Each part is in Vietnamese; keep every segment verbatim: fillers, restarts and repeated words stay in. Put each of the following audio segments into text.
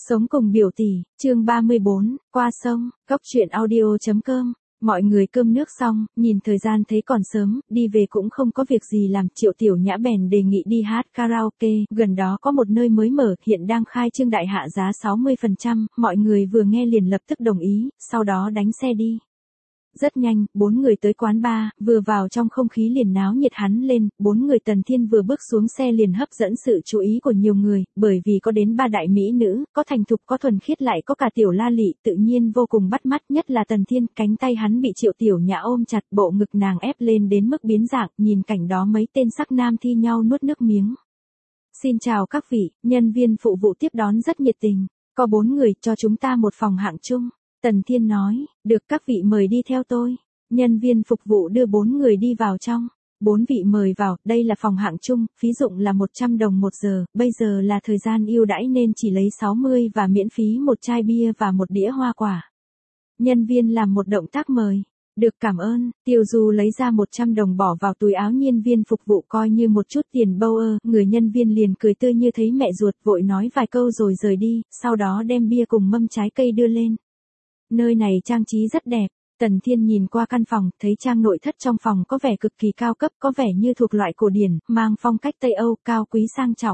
Sống cùng biểu tỷ, chương ba mươi bốn, qua sông, Cốc truyện audio chấm com. Mọi người cơm nước xong, nhìn thời gian thấy còn sớm, đi về cũng không có việc gì làm, Triệu Tiểu Nhã bèn đề nghị đi hát karaoke, gần đó có một nơi mới mở, hiện đang khai trương đại hạ giá sáu mươi phần trăm, mọi người vừa nghe liền lập tức đồng ý, sau đó đánh xe đi. Rất nhanh, bốn người tới quán bar, vừa vào trong không khí liền náo nhiệt hắn lên, bốn người Tần Thiên vừa bước xuống xe liền hấp dẫn sự chú ý của nhiều người, bởi vì có đến ba đại mỹ nữ, có thành thục có thuần khiết lại có cả tiểu la lị, tự nhiên vô cùng bắt mắt, nhất là Tần Thiên, cánh tay hắn bị Triệu Tiểu Nhã ôm chặt, bộ ngực nàng ép lên đến mức biến dạng, nhìn cảnh đó mấy tên sắc nam thi nhau nuốt nước miếng. Xin chào các vị, nhân viên phụ vụ tiếp đón rất nhiệt tình, có bốn người, cho chúng ta một phòng hạng chung. Tần Thiên nói, được các vị mời đi theo tôi. Nhân viên phục vụ đưa bốn người đi vào trong. Bốn vị mời vào, đây là phòng hạng chung, phí dụng là một trăm đồng một giờ, bây giờ là thời gian ưu đãi nên chỉ lấy sáu mươi và miễn phí một chai bia và một đĩa hoa quả. Nhân viên làm một động tác mời. Được cảm ơn, Tiêu Du lấy ra một trăm đồng bỏ vào túi áo nhân viên phục vụ coi như một chút tiền bâu ơ, người nhân viên liền cười tươi như thấy mẹ ruột vội nói vài câu rồi rời đi, sau đó đem bia cùng mâm trái cây đưa lên. Nơi này trang trí rất đẹp, Tần Thiên nhìn qua căn phòng, thấy trang nội thất trong phòng có vẻ cực kỳ cao cấp, có vẻ như thuộc loại cổ điển, mang phong cách Tây Âu, cao quý sang trọng.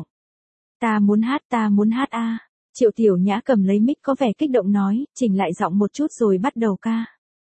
Ta muốn hát, ta muốn hát a. À. Triệu Tiểu Nhã cầm lấy mic có vẻ kích động nói, chỉnh lại giọng một chút rồi bắt đầu ca.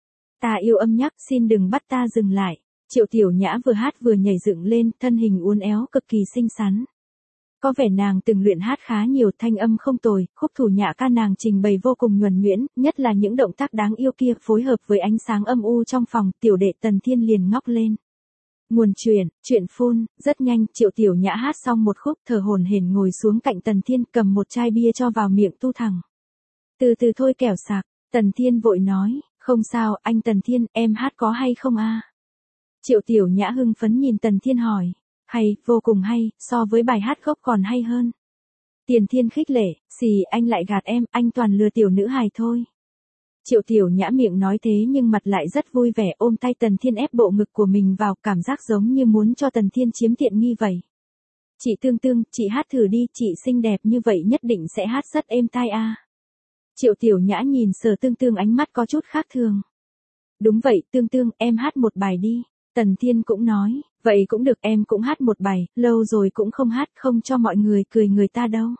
Ta yêu âm nhạc, xin đừng bắt ta dừng lại. Triệu Tiểu Nhã vừa hát vừa nhảy dựng lên, thân hình uốn éo cực kỳ xinh xắn. Có vẻ nàng từng luyện hát khá nhiều, thanh âm không tồi, khúc thủ nhã ca nàng trình bày vô cùng nhuần nhuyễn, nhất là những động tác đáng yêu kia phối hợp với ánh sáng âm u trong phòng, tiểu đệ Tần Thiên liền ngóc lên. Nguồn truyền, chuyện phun, rất nhanh, Triệu Tiểu Nhã hát xong một khúc, thở hổn hển ngồi xuống cạnh Tần Thiên, cầm một chai bia cho vào miệng tu thẳng. Từ từ thôi kẻo sạc, Tần Thiên vội nói, không sao, anh Tần Thiên, em hát có hay không a? Triệu Tiểu Nhã hưng phấn nhìn Tần Thiên hỏi. Hay, vô cùng hay, so với bài hát gốc còn hay hơn. Tiền Thiên khích lệ, xì anh lại gạt em, anh toàn lừa tiểu nữ hài thôi. Triệu Tiểu Nhã miệng nói thế nhưng mặt lại rất vui vẻ ôm tay Tần Thiên ép bộ ngực của mình vào, cảm giác giống như muốn cho Tần Thiên chiếm tiện nghi vậy. Chị Tương Tương, chị hát thử đi, chị xinh đẹp như vậy nhất định sẽ hát rất êm tai a. À. Triệu Tiểu Nhã nhìn Sở Tương Tương ánh mắt có chút khác thường. Đúng vậy, Tương Tương, em hát một bài đi. Tần Thiên cũng nói, vậy cũng được em cũng hát một bài, lâu rồi cũng không hát không cho mọi người cười người ta đâu.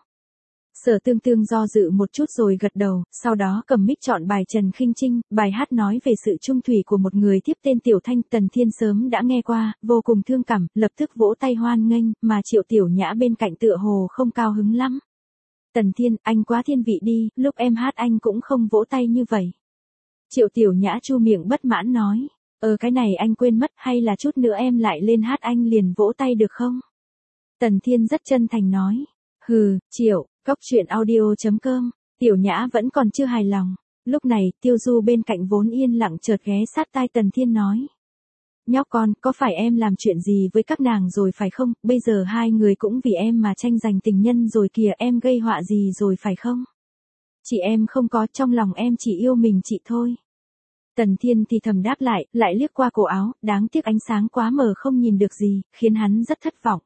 Sở Tương Tương do dự một chút rồi gật đầu, sau đó cầm mic chọn bài Trần Khinh Trinh, bài hát nói về sự trung thủy của một người tiếp tên Tiểu Thanh. Tần Thiên sớm đã nghe qua, vô cùng thương cảm, lập tức vỗ tay hoan nghênh, mà Triệu Tiểu Nhã bên cạnh tựa hồ không cao hứng lắm. Tần Thiên, anh quá thiên vị đi, lúc em hát anh cũng không vỗ tay như vậy. Triệu Tiểu Nhã chu miệng bất mãn nói. Ờ cái này anh quên mất, hay là chút nữa em lại lên hát anh liền vỗ tay được không? Tần Thiên rất chân thành nói. Hừ, Triệu, Cốc truyện audio chấm com. Tiểu Nhã vẫn còn chưa hài lòng. Lúc này, Tiêu Du bên cạnh vốn yên lặng chợt ghé sát tai Tần Thiên nói. Nhóc con, có phải em làm chuyện gì với các nàng rồi phải không? Bây giờ hai người cũng vì em mà tranh giành tình nhân rồi kìa, em gây họa gì rồi phải không? Chị em không có, trong lòng em chỉ yêu mình chị thôi. Tần Thiên thì thầm đáp lại, lại liếc qua cổ áo, đáng tiếc ánh sáng quá mờ không nhìn được gì, khiến hắn rất thất vọng.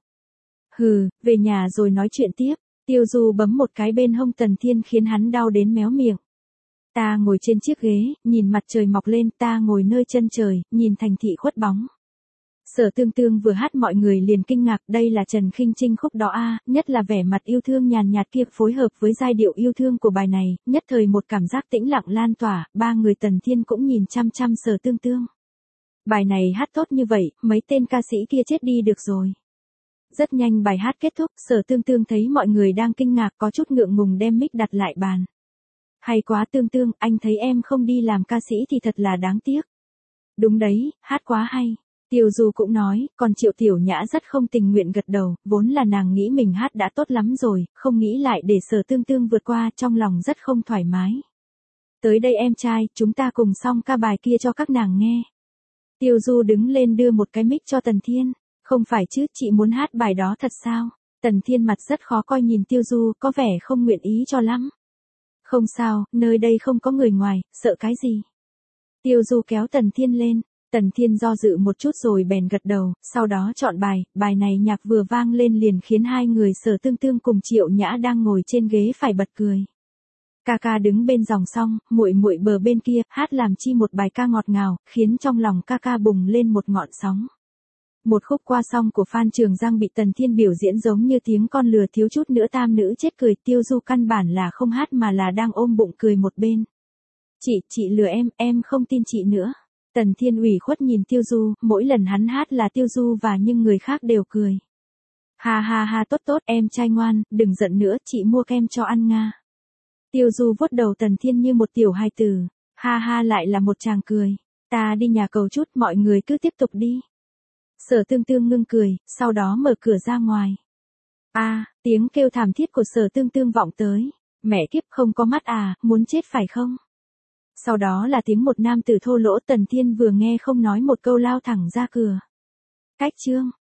Hừ, về nhà rồi nói chuyện tiếp. Tiêu Du bấm một cái bên hông Tần Thiên khiến hắn đau đến méo miệng. Ta ngồi trên chiếc ghế, nhìn mặt trời mọc lên, ta ngồi nơi chân trời, nhìn thành thị khuất bóng. Sở Tương Tương vừa hát mọi người liền kinh ngạc, đây là Trần Khinh Trinh khúc đó a, à, nhất là vẻ mặt yêu thương nhàn nhạt kia phối hợp với giai điệu yêu thương của bài này, nhất thời một cảm giác tĩnh lặng lan tỏa, ba người Tần Thiên cũng nhìn chăm chăm Sở Tương Tương. Bài này hát tốt như vậy, mấy tên ca sĩ kia chết đi được rồi. Rất nhanh bài hát kết thúc, Sở Tương Tương thấy mọi người đang kinh ngạc có chút ngượng ngùng đem mic đặt lại bàn. Hay quá Tương Tương, anh thấy em không đi làm ca sĩ thì thật là đáng tiếc. Đúng đấy, hát quá hay. Tiêu Du cũng nói, còn Triệu Tiểu Nhã rất không tình nguyện gật đầu, vốn là nàng nghĩ mình hát đã tốt lắm rồi, không nghĩ lại để Sở Tương Tương vượt qua, trong lòng rất không thoải mái. Tới đây em trai, chúng ta cùng xong ca bài kia cho các nàng nghe. Tiêu Du đứng lên đưa một cái mic cho Tần Thiên, không phải chứ, chị muốn hát bài đó thật sao? Tần Thiên mặt rất khó coi nhìn Tiêu Du, có vẻ không nguyện ý cho lắm. Không sao, nơi đây không có người ngoài, sợ cái gì? Tiêu Du kéo Tần Thiên lên. Tần Thiên do dự một chút rồi bèn gật đầu, sau đó chọn bài, bài này nhạc vừa vang lên liền khiến hai người Sở Tương Tương cùng Triệu Nhã đang ngồi trên ghế phải bật cười. Ca ca đứng bên dòng song, muội muội bờ bên kia, hát làm chi một bài ca ngọt ngào, khiến trong lòng ca ca bùng lên một ngọn sóng. Một khúc qua song của Phan Trường Giang bị Tần Thiên biểu diễn giống như tiếng con lừa, thiếu chút nữa tam nữ chết cười. Tiêu Du căn bản là không hát mà là đang ôm bụng cười một bên. Chị, chị lừa em, em không tin chị nữa. Tần Thiên ủy khuất nhìn Tiêu Du, mỗi lần hắn hát là Tiêu Du và nhưng người khác đều cười. Ha ha ha, tốt tốt, em trai ngoan, đừng giận nữa, chị mua kem cho ăn nga. Tiêu Du vuốt đầu Tần Thiên như một tiểu hài tử. Ha ha, lại là một tràng cười. Ta đi nhà cầu chút, mọi người cứ tiếp tục đi. Sở Tương Tương ngưng cười, sau đó mở cửa ra ngoài. A, à, tiếng kêu thảm thiết của Sở Tương Tương vọng tới. Mẹ kiếp, không có mắt à, muốn chết phải không? Sau đó là tiếng một nam tử thô lỗ. Tần Thiên vừa nghe không nói một câu lao thẳng ra cửa. Cách chương.